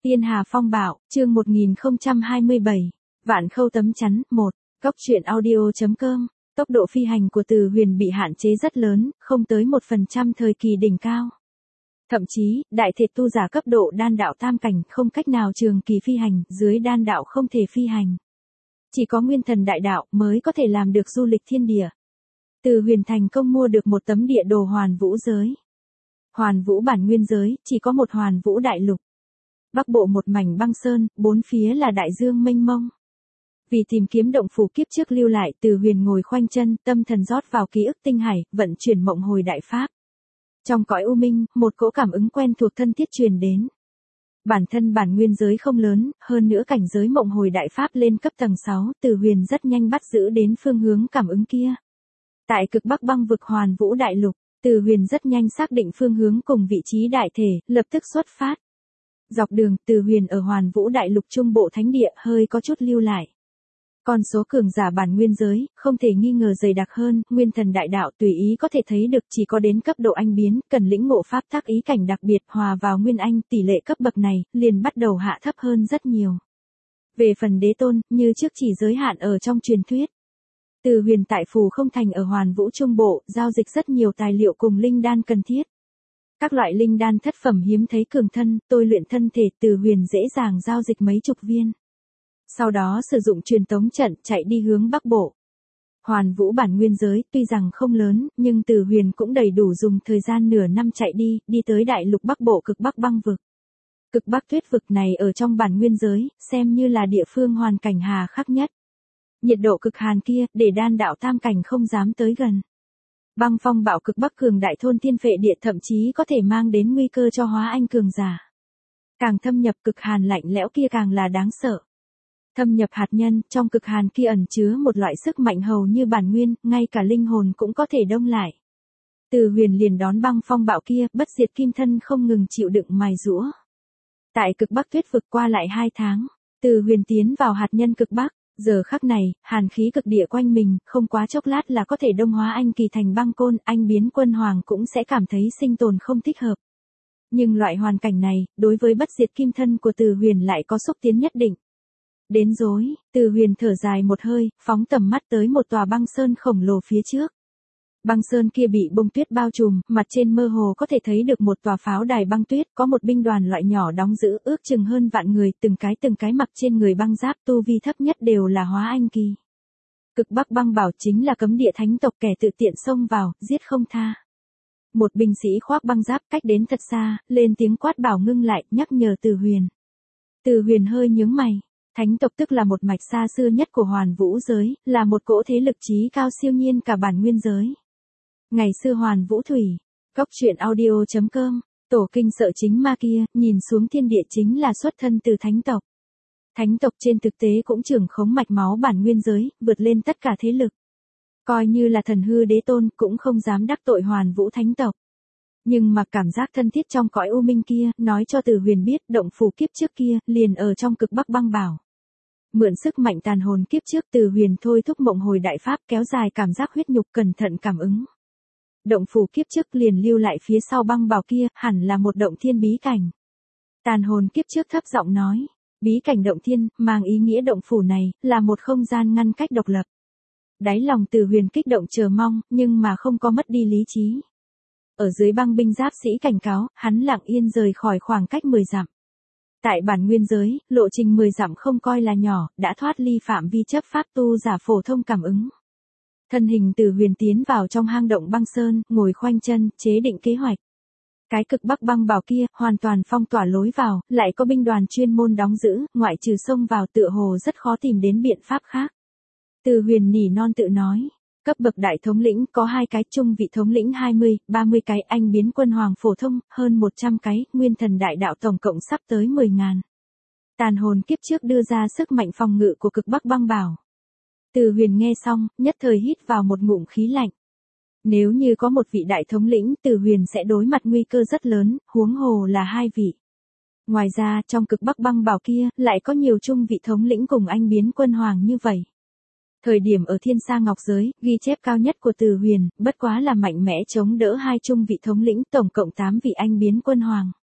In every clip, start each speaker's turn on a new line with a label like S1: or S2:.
S1: Tiên Hà Phong Bạo, chương 1027, Vạn Khâu Tấm Chắn, 1, Cốc truyện audio.com, tốc độ phi hành của Từ Huyền bị hạn chế rất lớn, không tới 1% thời kỳ đỉnh cao. Thậm chí, đại thể tu giả cấp độ đan đạo tam cảnh không cách nào trường kỳ phi hành, dưới đan đạo không thể phi hành. Chỉ có nguyên thần đại đạo mới có thể làm được du lịch thiên địa. Từ Huyền thành công mua được một tấm địa đồ Hoàn Vũ giới. Hoàn Vũ bản nguyên giới, chỉ có một Hoàn Vũ đại lục. Bắc bộ một mảnh băng sơn, bốn phía là đại dương mênh mông. Vì tìm kiếm động phủ kiếp trước lưu lại, Từ Huyền ngồi khoanh chân, tâm thần rót vào ký ức tinh hải, vận chuyển mộng hồi đại pháp. Trong cõi u minh, một cỗ cảm ứng quen thuộc thân thiết truyền đến. Bản thân bản nguyên giới không lớn, hơn nữa cảnh giới mộng hồi đại pháp lên cấp tầng 6, Từ Huyền rất nhanh bắt giữ đến phương hướng cảm ứng kia. Tại cực bắc băng vực Hoàn Vũ đại lục, Từ Huyền rất nhanh xác định phương hướng cùng vị trí đại thể, lập tức xuất phát. Dọc đường, Từ Huyền ở Hoàn Vũ đại lục trung bộ thánh địa hơi có chút lưu lại. Con số cường giả bản nguyên giới, không thể nghi ngờ dày đặc hơn, nguyên thần đại đạo tùy ý có thể thấy được chỉ có đến cấp độ anh biến, cần lĩnh ngộ pháp tác ý cảnh đặc biệt hòa vào nguyên anh, tỷ lệ cấp bậc này, liền bắt đầu hạ thấp hơn rất nhiều. Về phần đế tôn, như trước chỉ giới hạn ở trong truyền thuyết. Từ Huyền tại Phù Không Thành ở Hoàn Vũ trung bộ, giao dịch rất nhiều tài liệu cùng linh đan cần thiết. Các loại linh đan thất phẩm hiếm thấy cường thân, tôi luyện thân thể, Từ Huyền dễ dàng giao dịch mấy chục viên. Sau đó sử dụng truyền tống trận chạy đi hướng Bắc Bộ. Hoàn Vũ bản nguyên giới tuy rằng không lớn, nhưng Từ Huyền cũng đầy đủ dùng thời gian nửa năm chạy đi tới đại lục Bắc Bộ cực Bắc băng vực. Cực Bắc tuyết vực này ở trong bản nguyên giới, xem như là địa phương hoàn cảnh hà khắc nhất. Nhiệt độ cực hàn kia, để đan đạo tam cảnh không dám tới gần. Băng phong bạo cực bắc cường đại thôn thiên phệ địa thậm chí có thể mang đến nguy cơ cho hóa anh cường giả. Càng thâm nhập cực hàn lạnh lẽo kia càng là đáng sợ. Thâm nhập hạt nhân, trong cực hàn kia ẩn chứa một loại sức mạnh hầu như bản nguyên, ngay cả linh hồn cũng có thể đông lại. Từ Huyền liền đón băng phong bạo kia, bất diệt kim thân không ngừng chịu đựng mài giũa. Tại cực bắc tuyết vực qua lại 2 tháng, Từ Huyền tiến vào hạt nhân cực bắc. Giờ khắc này, hàn khí cực địa quanh mình, không quá chốc lát là có thể đông hóa anh kỳ thành băng côn, anh biến quân hoàng cũng sẽ cảm thấy sinh tồn không thích hợp. Nhưng loại hoàn cảnh này, đối với bất diệt kim thân của Từ Huyền lại có xúc tiến nhất định. Đến rối, Từ Huyền thở dài một hơi, phóng tầm mắt tới một tòa băng sơn khổng lồ phía trước. Băng sơn kia bị bông tuyết bao trùm, mặt trên mơ hồ có thể thấy được một tòa pháo đài băng tuyết, có một binh đoàn loại nhỏ đóng giữ, ước chừng hơn vạn người, từng cái mặc trên người băng giáp, tu vi thấp nhất đều là hóa anh kỳ. Cực Bắc băng bảo chính là cấm địa thánh tộc, kẻ tự tiện xông vào, giết không tha. Một binh sĩ khoác băng giáp cách đến thật xa, lên tiếng quát bảo ngưng lại, nhắc nhở Từ Huyền. Từ Huyền hơi nhướng mày. Thánh tộc tức là một mạch xa xưa nhất của Hoàn Vũ giới, là một cỗ thế lực trí cao siêu nhiên cả bản nguyên giới. Ngày xưa Hoàn Vũ thủy, Cốc truyện audio.com, tổ kinh sợ chính ma kia, nhìn xuống thiên địa chính là xuất thân từ thánh tộc. Thánh tộc trên thực tế cũng trưởng khống mạch máu bản nguyên giới, vượt lên tất cả thế lực. Coi như là thần hư đế tôn cũng không dám đắc tội Hoàn Vũ thánh tộc. Nhưng mà cảm giác thân thiết trong cõi u minh kia, nói cho Từ Huyền biết động phủ kiếp trước kia, liền ở trong cực bắc băng bảo. Mượn sức mạnh tàn hồn kiếp trước, Từ Huyền thôi thúc mộng hồi đại pháp kéo dài cảm giác huyết nhục, cẩn thận cảm ứng. Động phủ kiếp trước liền lưu lại phía sau băng bảo kia, hẳn là một động thiên bí cảnh. Tàn hồn kiếp trước thấp giọng nói, bí cảnh động thiên, mang ý nghĩa động phủ này, là một không gian ngăn cách độc lập. Đáy lòng Từ Huyền kích động chờ mong, nhưng mà không có mất đi lý trí. Ở dưới băng binh giáp sĩ cảnh cáo, hắn lặng yên rời khỏi khoảng cách 10 dặm. Tại bản nguyên giới, lộ trình 10 dặm không coi là nhỏ, đã thoát ly phạm vi chấp pháp tu giả phổ thông cảm ứng. Thân hình Từ Huyền tiến vào trong hang động băng sơn, ngồi khoanh chân, chế định kế hoạch. Cái cực bắc băng bảo kia, hoàn toàn phong tỏa lối vào, lại có binh đoàn chuyên môn đóng giữ, ngoại trừ xông vào tựa hồ rất khó tìm đến biện pháp khác. Từ Huyền nỉ non tự nói. Cấp bậc đại thống lĩnh có 2 cái, trung vị thống lĩnh 20, 30 cái, anh biến quân hoàng phổ thông, hơn 100 cái, nguyên thần đại đạo tổng cộng sắp tới 10.000. Tàn hồn kiếp trước đưa ra sức mạnh phòng ngự của cực bắc băng bảo. Từ Huyền nghe xong, nhất thời hít vào một ngụm khí lạnh. Nếu như có một vị đại thống lĩnh, Từ Huyền sẽ đối mặt nguy cơ rất lớn, huống hồ là 2 vị. Ngoài ra, trong cực bắc băng bảo kia, lại có nhiều trung vị thống lĩnh cùng anh biến quân hoàng như vậy. Thời điểm ở Thiên Sa Ngọc giới, ghi chép cao nhất của Từ Huyền, bất quá là mạnh mẽ chống đỡ 2 trung vị thống lĩnh, tổng cộng 8 vị anh biến quân hoàng.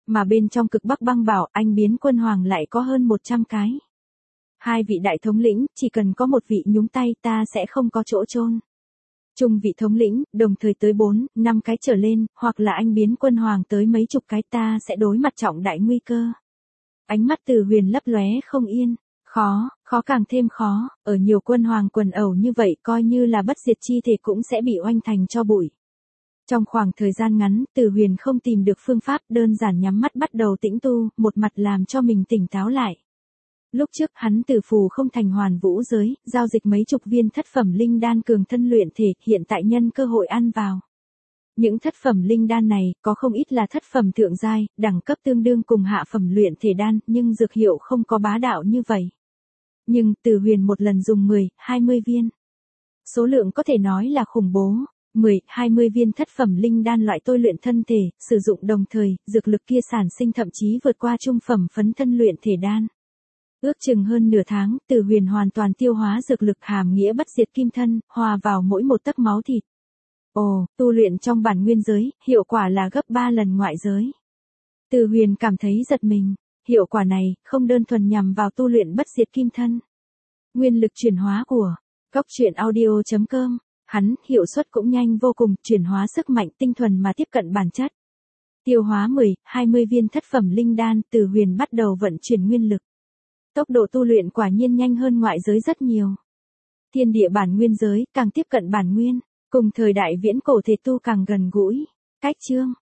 S1: Mà bên trong cực Bắc băng bảo anh biến quân hoàng lại có hơn 100 cái. Hai vị đại thống lĩnh, chỉ cần có một vị nhúng tay ta sẽ không có chỗ chôn. Trung vị thống lĩnh, đồng thời tới 4, 5 cái trở lên, hoặc là anh biến quân hoàng tới mấy chục cái ta sẽ đối mặt trọng đại nguy cơ. Ánh mắt Từ Huyền lấp lóe không yên. Khó càng thêm khó, ở nhiều quân hoàng quần ẩu như vậy coi như là bất diệt chi thể cũng sẽ bị oanh thành cho bụi. Trong khoảng thời gian ngắn, Từ Huyền không tìm được phương pháp, đơn giản nhắm mắt bắt đầu tĩnh tu, một mặt làm cho mình tỉnh táo lại. Lúc trước hắn từ phù không thành hoàn vũ giới, giao dịch mấy chục viên thất phẩm linh đan cường thân luyện thể, hiện tại nhân cơ hội ăn vào. Những thất phẩm linh đan này, có không ít là thất phẩm thượng giai, đẳng cấp tương đương cùng hạ phẩm luyện thể đan, nhưng dược hiệu không có bá đạo như vậy. Nhưng, Từ Huyền một lần dùng 10, 20 viên. Số lượng có thể nói là khủng bố. 10, 20 viên thất phẩm linh đan loại tôi luyện thân thể, sử dụng đồng thời, dược lực kia sản sinh thậm chí vượt qua trung phẩm phấn thân luyện thể đan. Ước chừng hơn nửa tháng, Từ Huyền hoàn toàn tiêu hóa dược lực hàm nghĩa bất diệt kim thân, hòa vào mỗi một tấc máu thịt. Ồ, tu luyện trong bản nguyên giới, hiệu quả là gấp 3 lần ngoại giới. Từ Huyền cảm thấy giật mình, hiệu quả này không đơn thuần nhằm vào tu luyện bất diệt kim thân. Nguyên lực chuyển hóa của Cốc Truyện Audio.com, hắn hiệu suất cũng nhanh vô cùng, chuyển hóa sức mạnh tinh thuần mà tiếp cận bản chất. Tiêu hóa 10, 20 viên thất phẩm linh đan, Từ Huyền bắt đầu vận chuyển nguyên lực. Tốc độ tu luyện quả nhiên nhanh hơn ngoại giới rất nhiều. Thiên địa bản nguyên giới càng tiếp cận bản nguyên, cùng thời đại viễn cổ thể tu càng gần gũi. Cách chương